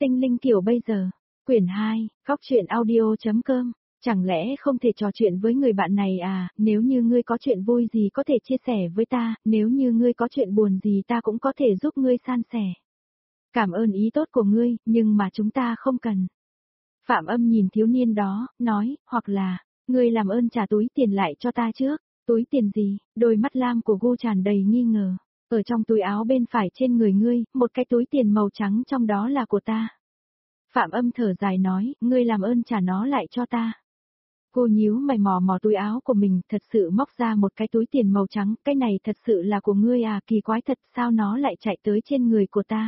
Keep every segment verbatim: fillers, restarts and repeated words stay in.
Tinh linh kiểu bây giờ. Quyển hai, góc truyện audio.com. Chẳng lẽ không thể trò chuyện với người bạn này à, nếu như ngươi có chuyện vui gì có thể chia sẻ với ta, nếu như ngươi có chuyện buồn gì ta cũng có thể giúp ngươi san sẻ. Cảm ơn ý tốt của ngươi, nhưng mà chúng ta không cần. Phạm Âm nhìn thiếu niên đó, nói, hoặc là, ngươi làm ơn trả túi tiền lại cho ta trước. Túi tiền gì? Đôi mắt lam của Gu tràn đầy nghi ngờ. Ở trong túi áo bên phải trên người ngươi, một cái túi tiền màu trắng trong đó là của ta. Phạm Âm thở dài nói, ngươi làm ơn trả nó lại cho ta. Cô nhíu mày mò mò túi áo của mình, thật sự móc ra một cái túi tiền màu trắng, cái này thật sự là của ngươi à, kỳ quái thật, sao nó lại chạy tới trên người của ta.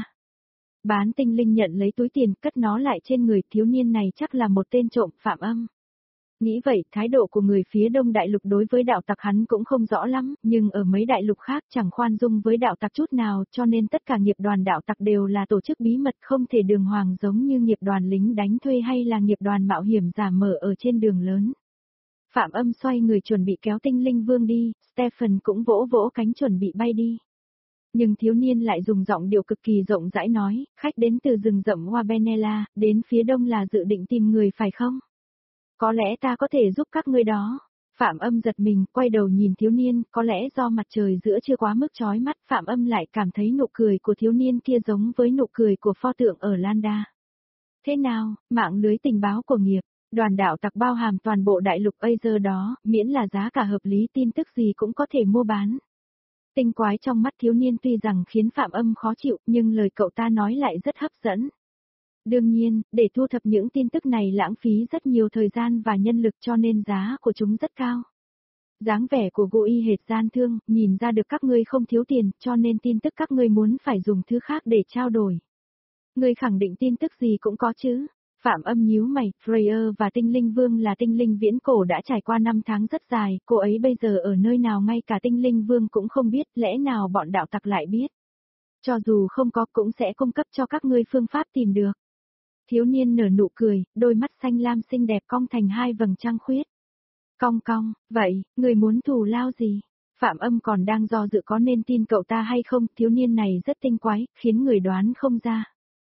Bán tinh linh nhận lấy túi tiền, cất nó lại trên người, thiếu niên này chắc là một tên trộm. Phạm Âm nghĩ vậy, thái độ của người phía Đông Đại Lục đối với đạo tặc hắn cũng không rõ lắm, nhưng ở mấy đại lục khác chẳng khoan dung với đạo tặc chút nào, cho nên tất cả nghiệp đoàn đạo tặc đều là tổ chức bí mật không thể đường hoàng giống như nghiệp đoàn lính đánh thuê hay là nghiệp đoàn mạo hiểm giả mở ở trên đường lớn. Phạm Âm xoay người chuẩn bị kéo tinh linh vương đi, Stephen cũng vỗ vỗ cánh chuẩn bị bay đi. Nhưng thiếu niên lại dùng giọng điệu cực kỳ rộng rãi nói, khách đến từ rừng rậm Wabenela, đến phía đông là dự định tìm người phải không? Có lẽ ta có thể giúp các ngươi đó. Phạm Âm giật mình, quay đầu nhìn thiếu niên, có lẽ do mặt trời giữa chưa quá mức chói mắt, Phạm Âm lại cảm thấy nụ cười của thiếu niên kia giống với nụ cười của pho tượng ở Landa. Thế nào, mạng lưới tình báo của nghiệp, đoàn đạo tặc bao hàm toàn bộ đại lục Asia đó, miễn là giá cả hợp lý tin tức gì cũng có thể mua bán. Tinh quái trong mắt thiếu niên tuy rằng khiến Phạm Âm khó chịu, nhưng lời cậu ta nói lại rất hấp dẫn. Đương nhiên, để thu thập những tin tức này lãng phí rất nhiều thời gian và nhân lực cho nên giá của chúng rất cao. Dáng vẻ của Gu y hệt gian thương, nhìn ra được các ngươi không thiếu tiền, cho nên tin tức các ngươi muốn phải dùng thứ khác để trao đổi. Ngươi khẳng định tin tức gì cũng có chứ? Phạm Âm nhíu mày, Freya và tinh linh vương là tinh linh viễn cổ đã trải qua năm tháng rất dài, cô ấy bây giờ ở nơi nào ngay cả tinh linh vương cũng không biết, lẽ nào bọn đạo tặc lại biết? Cho dù không có cũng sẽ cung cấp cho các ngươi phương pháp tìm được. Thiếu niên nở nụ cười, đôi mắt xanh lam xinh đẹp cong thành hai vầng trăng khuyết. Cong cong, vậy, người muốn thù lao gì? Phạm Âm còn đang do dự có nên tin cậu ta hay không, thiếu niên này rất tinh quái, khiến người đoán không ra.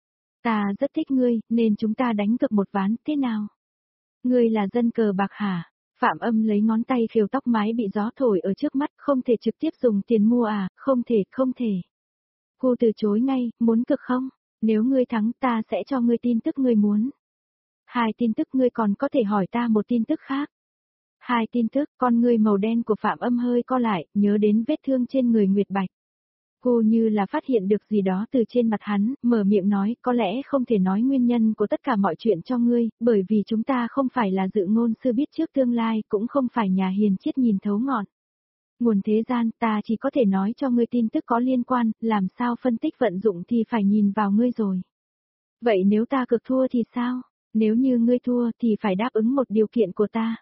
Ta rất thích ngươi, nên chúng ta đánh cược một ván, thế nào? Ngươi là dân cờ bạc hả? Phạm Âm lấy ngón tay khều tóc mái bị gió thổi ở trước mắt, không thể trực tiếp dùng tiền mua à, không thể, không thể. Cô từ chối ngay, muốn cực không? Nếu ngươi thắng ta sẽ cho ngươi tin tức ngươi muốn. Hai tin tức ngươi còn có thể hỏi ta một tin tức khác. Hai tin tức, con ngươi màu đen của Phạm Âm hơi co lại, nhớ đến vết thương trên người Nguyệt Bạch. Cô như là phát hiện được gì đó từ trên mặt hắn, mở miệng nói, có lẽ không thể nói nguyên nhân của tất cả mọi chuyện cho ngươi, bởi vì chúng ta không phải là dự ngôn sư biết trước tương lai, cũng không phải nhà hiền triết nhìn thấu ngọn. Nguồn thế gian, ta chỉ có thể nói cho ngươi tin tức có liên quan, làm sao phân tích vận dụng thì phải nhìn vào ngươi rồi. Vậy nếu ta cực thua thì sao? Nếu như ngươi thua thì phải đáp ứng một điều kiện của ta.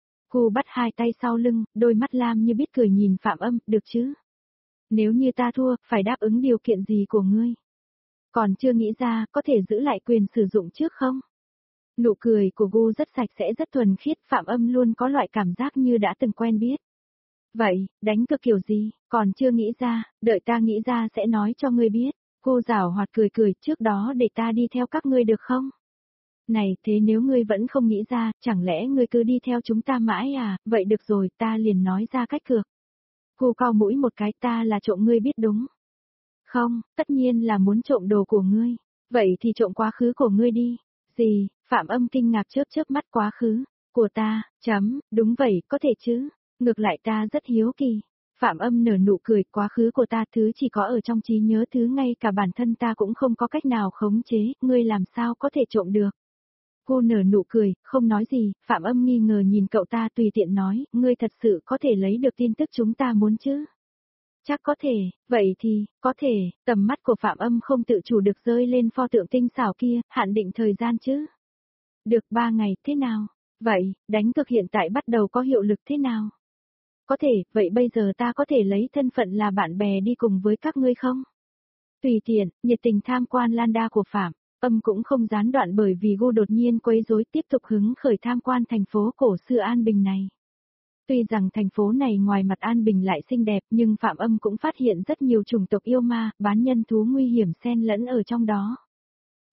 Cô bắt hai tay sau lưng, đôi mắt lam như biết cười nhìn Phạm Âm, được chứ? Nếu như ta thua, phải đáp ứng điều kiện gì của ngươi? Còn chưa nghĩ ra, có thể giữ lại quyền sử dụng trước không? Nụ cười của Gu rất sạch sẽ rất thuần khiết, Phạm Âm luôn có loại cảm giác như đã từng quen biết. Vậy, đánh cược kiểu gì, còn chưa nghĩ ra, đợi ta nghĩ ra sẽ nói cho ngươi biết. Cô giảo hoạt cười cười, trước đó để ta đi theo các ngươi được không? Này, thế nếu ngươi vẫn không nghĩ ra, chẳng lẽ ngươi cứ đi theo chúng ta mãi à, vậy được rồi, ta liền nói ra cách cược. Cô cau mũi một cái, ta là trộm ngươi biết đúng. Không, tất nhiên là muốn trộm đồ của ngươi. Vậy thì trộm quá khứ của ngươi đi. Gì, Phạm Âm kinh ngạc chớp chớp mắt, quá khứ của ta, chấm, đúng vậy, có thể chứ. Ngược lại ta rất hiếu kỳ. Phạm Âm nở nụ cười, quá khứ của ta thứ chỉ có ở trong trí nhớ, thứ ngay cả bản thân ta cũng không có cách nào khống chế, ngươi làm sao có thể trộm được. Cô nở nụ cười, không nói gì, Phạm Âm nghi ngờ nhìn cậu ta tùy tiện nói, ngươi thật sự có thể lấy được tin tức chúng ta muốn chứ? Chắc có thể, vậy thì, có thể, tầm mắt của Phạm Âm không tự chủ được rơi lên pho tượng tinh xảo kia, hạn định thời gian chứ? Được ba ngày, thế nào? Vậy, đánh cược hiện tại bắt đầu có hiệu lực thế nào? Có thể, vậy bây giờ ta có thể lấy thân phận là bạn bè đi cùng với các ngươi không? Tùy tiện, nhiệt tình tham quan Landa của Phạm Âm cũng không gián đoạn bởi vì Gu đột nhiên quấy rối, tiếp tục hứng khởi tham quan thành phố cổ xưa An Bình này. Tuy rằng thành phố này ngoài mặt an bình lại xinh đẹp, nhưng Phạm Âm cũng phát hiện rất nhiều chủng tộc yêu ma, bán nhân thú nguy hiểm xen lẫn ở trong đó.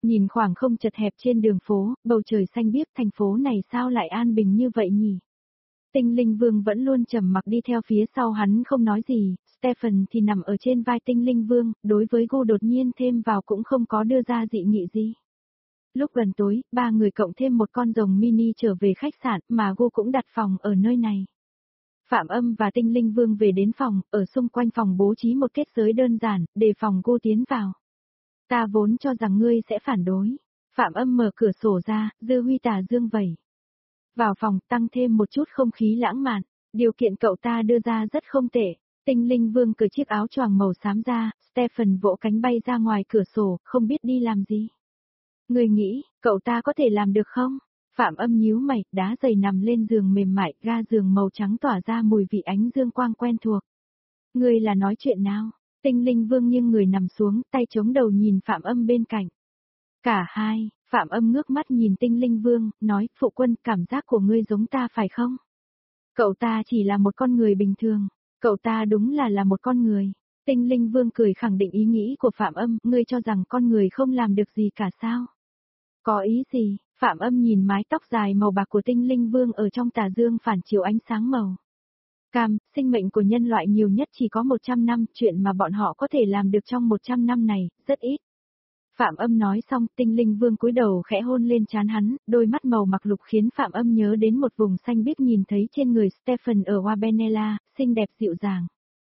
Nhìn khoảng không chật hẹp trên đường phố, bầu trời xanh biếc, thành phố này sao lại an bình như vậy nhỉ? Tinh Linh Vương vẫn luôn trầm mặc đi theo phía sau hắn không nói gì, Stephen thì nằm ở trên vai Tinh Linh Vương, đối với Gu đột nhiên thêm vào cũng không có đưa ra dị nghị gì. Lúc gần tối, ba người cộng thêm một con rồng mini trở về khách sạn mà Gu cũng đặt phòng ở nơi này. Phạm Âm và Tinh Linh Vương về đến phòng, ở xung quanh phòng bố trí một kết giới đơn giản, để phòng Gu tiến vào. Ta vốn cho rằng ngươi sẽ phản đối. Phạm Âm mở cửa sổ ra, dư huy tà dương vẩy. Vào phòng, tăng thêm một chút không khí lãng mạn, điều kiện cậu ta đưa ra rất không tệ. Tinh Linh Vương cởi chiếc áo choàng màu xám ra, Stephen vỗ cánh bay ra ngoài cửa sổ, không biết đi làm gì. Người nghĩ, cậu ta có thể làm được không? Phạm Âm nhíu mày, đá giày nằm lên giường mềm mại, ga giường màu trắng tỏa ra mùi vị ánh dương quang quen thuộc. Người là nói chuyện nào? Tinh Linh Vương nghiêng người nằm xuống, tay chống đầu nhìn Phạm Âm bên cạnh. Cả hai, Phạm Âm ngước mắt nhìn Tinh Linh Vương, nói, phụ quân, cảm giác của ngươi giống ta phải không? Cậu ta chỉ là một con người bình thường, cậu ta đúng là là một con người. Tinh Linh Vương cười khẳng định ý nghĩ của Phạm Âm, ngươi cho rằng con người không làm được gì cả sao? Có ý gì? Phạm Âm nhìn mái tóc dài màu bạc của Tinh Linh Vương ở trong tà dương phản chiếu ánh sáng màu cam, sinh mệnh của nhân loại nhiều nhất chỉ có một trăm năm, chuyện mà bọn họ có thể làm được trong một trăm năm này, rất ít. Phạm Âm nói xong, Tinh Linh Vương cúi đầu khẽ hôn lên trán hắn, đôi mắt màu mặc lục khiến Phạm Âm nhớ đến một vùng xanh biếc nhìn thấy trên người Stephen ở Wabenella, xinh đẹp dịu dàng.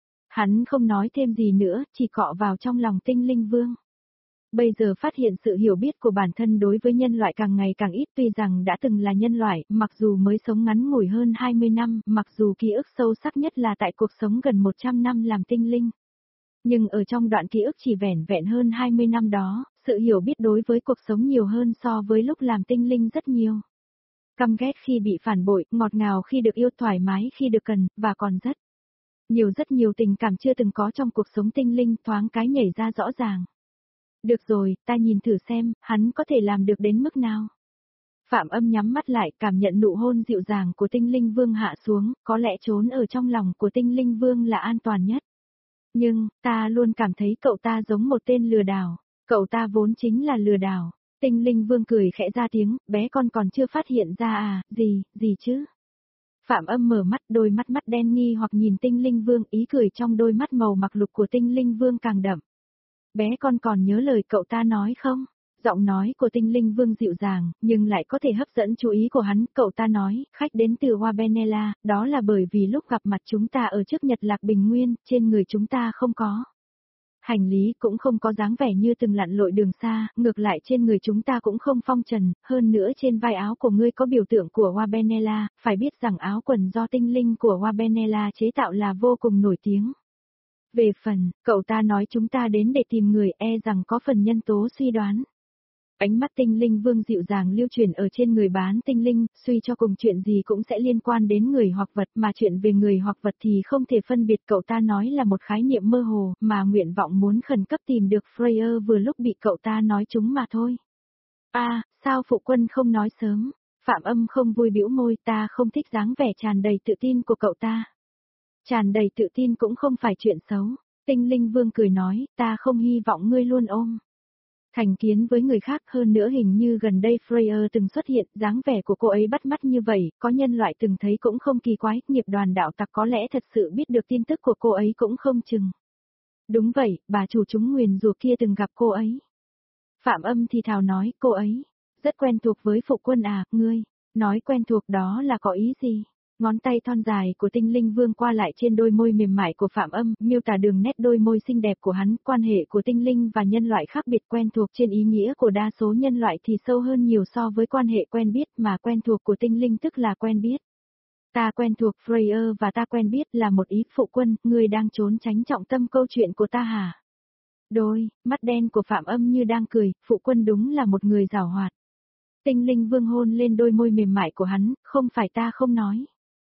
Hắn không nói thêm gì nữa, chỉ cọ vào trong lòng Tinh Linh Vương. Bây giờ phát hiện sự hiểu biết của bản thân đối với nhân loại càng ngày càng ít, tuy rằng đã từng là nhân loại, mặc dù mới sống ngắn ngủi hơn hai mươi năm, mặc dù ký ức sâu sắc nhất là tại cuộc sống gần một trăm năm làm tinh linh. Nhưng ở trong đoạn ký ức chỉ vẻn vẹn hơn hai mươi năm đó, sự hiểu biết đối với cuộc sống nhiều hơn so với lúc làm tinh linh rất nhiều. Căm ghét khi bị phản bội, ngọt ngào khi được yêu, thoải mái khi được cần, và còn rất nhiều rất nhiều tình cảm chưa từng có trong cuộc sống tinh linh thoáng cái nhảy ra rõ ràng. Được rồi, ta nhìn thử xem, hắn có thể làm được đến mức nào. Phạm Âm nhắm mắt lại, cảm nhận nụ hôn dịu dàng của Tinh Linh Vương hạ xuống, có lẽ trốn ở trong lòng của Tinh Linh Vương là an toàn nhất. Nhưng, ta luôn cảm thấy cậu ta giống một tên lừa đảo, cậu ta vốn chính là lừa đảo. Tinh Linh Vương cười khẽ ra tiếng, bé con còn chưa phát hiện ra à, gì, gì chứ? Phạm Âm mở mắt, đôi mắt mắt đen nghi hoặc nhìn Tinh Linh Vương, ý cười trong đôi mắt màu mặc lục của Tinh Linh Vương càng đậm. Bé con còn nhớ lời cậu ta nói không? Giọng nói của Tinh Linh Vương dịu dàng, nhưng lại có thể hấp dẫn chú ý của hắn, cậu ta nói, khách đến từ Wabenella, đó là bởi vì lúc gặp mặt chúng ta ở trước Nhật Lạc Bình Nguyên, trên người chúng ta không có hành lý, cũng không có dáng vẻ như từng lặn lội đường xa, ngược lại trên người chúng ta cũng không phong trần, hơn nữa trên vai áo của ngươi có biểu tượng của Wabenella, phải biết rằng áo quần do tinh linh của Wabenella chế tạo là vô cùng nổi tiếng. Về phần, cậu ta nói chúng ta đến để tìm người, e rằng có phần nhân tố suy đoán. Ánh mắt Tinh Linh Vương dịu dàng lưu chuyển ở trên người bán tinh linh, suy cho cùng chuyện gì cũng sẽ liên quan đến người hoặc vật, mà chuyện về người hoặc vật thì không thể phân biệt, cậu ta nói là một khái niệm mơ hồ, mà nguyện vọng muốn khẩn cấp tìm được Freya vừa lúc bị cậu ta nói chúng mà thôi. A, à, sao phụ quân không nói sớm? Phạm Âm không vui bĩu môi, ta không thích dáng vẻ tràn đầy tự tin của cậu ta. Tràn đầy tự tin cũng không phải chuyện xấu. Tinh Linh Vương cười nói, ta không hy vọng ngươi luôn ôm thành kiến với người khác, hơn nữa hình như gần đây Freya từng xuất hiện, dáng vẻ của cô ấy bắt mắt như vậy, có nhân loại từng thấy cũng không kỳ quái, nghiệp đoàn đạo tặc có lẽ thật sự biết được tin tức của cô ấy cũng không chừng. Đúng vậy, bà chủ chúng nguyền rủa kia từng gặp cô ấy. Phạm Âm thì thào nói, cô ấy rất quen thuộc với phụ quân à, ngươi nói quen thuộc đó là có ý gì? Ngón tay thon dài của Tinh Linh Vương qua lại trên đôi môi mềm mại của Phạm Âm, miêu tả đường nét đôi môi xinh đẹp của hắn, quan hệ của tinh linh và nhân loại khác biệt, quen thuộc trên ý nghĩa của đa số nhân loại thì sâu hơn nhiều so với quan hệ quen biết, mà quen thuộc của tinh linh tức là quen biết. Ta quen thuộc Freya và ta quen biết là một ý, phụ quân, ngươi đang trốn tránh trọng tâm câu chuyện của ta hả? Đôi mắt đen của Phạm Âm như đang cười, phụ quân đúng là một người giảo hoạt. Tinh Linh Vương hôn lên đôi môi mềm mại của hắn, không phải ta không nói.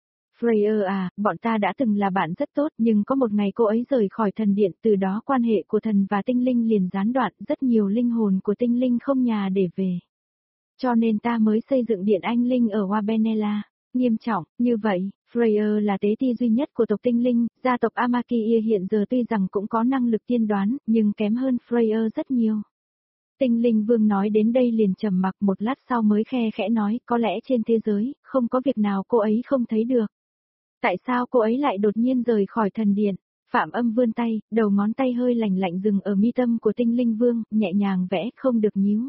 Freya à, bọn ta đã từng là bạn rất tốt, nhưng có một ngày cô ấy rời khỏi thần điện, từ đó quan hệ của thần và tinh linh liền gián đoạn, rất nhiều linh hồn của tinh linh không nhà để về. Cho nên ta mới xây dựng điện anh linh ở Wabenella. Nghiêm trọng, như vậy, Freya là tế ti duy nhất của tộc tinh linh, gia tộc Amakia hiện giờ tuy rằng cũng có năng lực tiên đoán, nhưng kém hơn Freya rất nhiều. Tinh Linh Vương nói đến đây liền trầm mặc một lát sau mới khe khẽ nói, có lẽ trên thế giới, không có việc nào cô ấy không thấy được. Tại sao cô ấy lại đột nhiên rời khỏi thần điện? Phạm Âm vươn tay, đầu ngón tay hơi lạnh lạnh dừng ở mi tâm của Tinh Linh Vương, nhẹ nhàng vẽ, không được nhíu.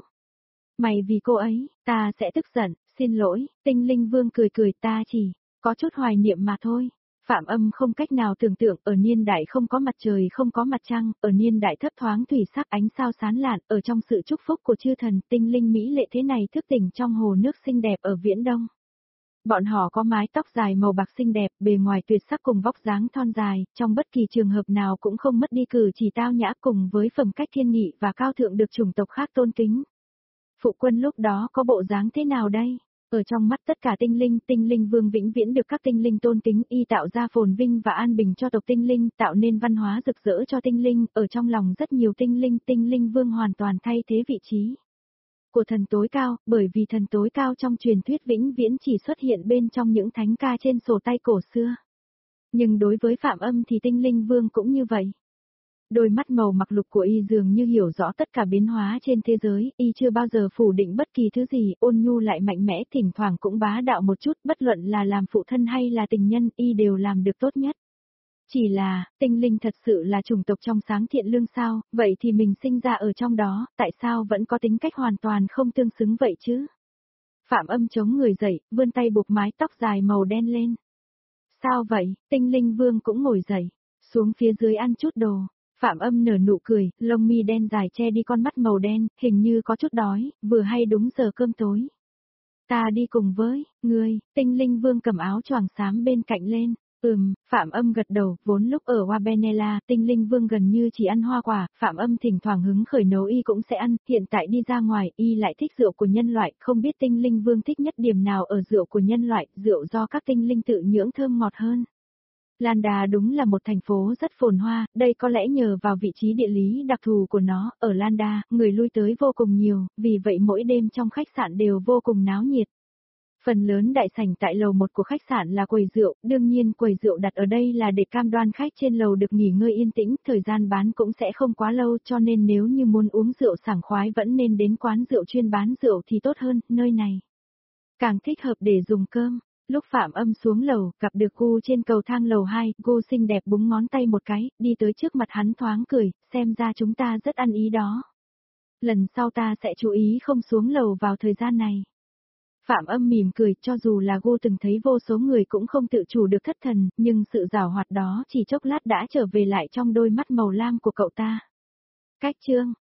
Mày vì cô ấy, ta sẽ tức giận, xin lỗi, Tinh Linh Vương cười cười, ta chỉ có chút hoài niệm mà thôi. Phạm Âm không cách nào tưởng tượng, ở niên đại không có mặt trời không có mặt trăng, ở niên đại thấp thoáng thủy sắc ánh sao sáng lạn, ở trong sự chúc phúc của chư thần, tinh linh mỹ lệ thế này thức tỉnh trong hồ nước xinh đẹp ở Viễn Đông. Bọn họ có mái tóc dài màu bạc xinh đẹp, bề ngoài tuyệt sắc cùng vóc dáng thon dài, trong bất kỳ trường hợp nào cũng không mất đi cử chỉ tao nhã cùng với phẩm cách thiên nghị và cao thượng được chủng tộc khác tôn kính. Phụ quân lúc đó có bộ dáng thế nào đây? Ở trong mắt tất cả tinh linh, Tinh Linh Vương vĩnh viễn được các tinh linh tôn kính, y tạo ra phồn vinh và an bình cho tộc tinh linh, tạo nên văn hóa rực rỡ cho tinh linh, ở trong lòng rất nhiều tinh linh, Tinh Linh Vương hoàn toàn thay thế vị trí của thần tối cao, bởi vì thần tối cao trong truyền thuyết vĩnh viễn chỉ xuất hiện bên trong những thánh ca trên sổ tay cổ xưa. Nhưng đối với Phạm Âm thì Tinh Linh Vương cũng như vậy. Đôi mắt màu mặc lục của y dường như hiểu rõ tất cả biến hóa trên thế giới, y chưa bao giờ phủ định bất kỳ thứ gì, ôn nhu lại mạnh mẽ, thỉnh thoảng cũng bá đạo một chút, bất luận là làm phụ thân hay là tình nhân, y đều làm được tốt nhất. Chỉ là, tinh linh thật sự là chủng tộc trong sáng thiện lương sao, vậy thì mình sinh ra ở trong đó, tại sao vẫn có tính cách hoàn toàn không tương xứng vậy chứ? Phạm Âm chống người dậy, vươn tay buộc mái tóc dài màu đen lên. Sao vậy, Tinh Linh Vương cũng ngồi dậy, xuống phía dưới ăn chút đồ. Phạm Âm nở nụ cười, lông mi đen dài che đi con mắt màu đen, hình như có chút đói, vừa hay đúng giờ cơm tối. Ta đi cùng với, ngươi, Tinh Linh Vương cầm áo choàng xám bên cạnh lên. Ừm, Phạm Âm gật đầu, vốn lúc ở Wabenella, Tinh Linh Vương gần như chỉ ăn hoa quả, Phạm Âm thỉnh thoảng hứng khởi nấu y cũng sẽ ăn, hiện tại đi ra ngoài, y lại thích rượu của nhân loại, không biết Tinh Linh Vương thích nhất điểm nào ở rượu của nhân loại, rượu do các tinh linh tự nhưỡng thơm ngọt hơn. Lan Đà đúng là một thành phố rất phồn hoa, đây có lẽ nhờ vào vị trí địa lý đặc thù của nó, ở Lan Đà, người lui tới vô cùng nhiều, vì vậy mỗi đêm trong khách sạn đều vô cùng náo nhiệt. Phần lớn đại sảnh tại lầu một của khách sạn là quầy rượu, đương nhiên quầy rượu đặt ở đây là để cam đoan khách trên lầu được nghỉ ngơi yên tĩnh, thời gian bán cũng sẽ không quá lâu cho nên nếu như muốn uống rượu sảng khoái vẫn nên đến quán rượu chuyên bán rượu thì tốt hơn, nơi này càng thích hợp để dùng cơm. Lúc Phạm Âm xuống lầu, gặp được Gu trên cầu thang lầu hai, Gu xinh đẹp búng ngón tay một cái, đi tới trước mặt hắn thoáng cười, xem ra chúng ta rất ăn ý đó. Lần sau ta sẽ chú ý không xuống lầu vào thời gian này. Phạm Âm mỉm cười, cho dù là Gu từng thấy vô số người cũng không tự chủ được thất thần, nhưng sự giảo hoạt đó chỉ chốc lát đã trở về lại trong đôi mắt màu lam của cậu ta. Cách chương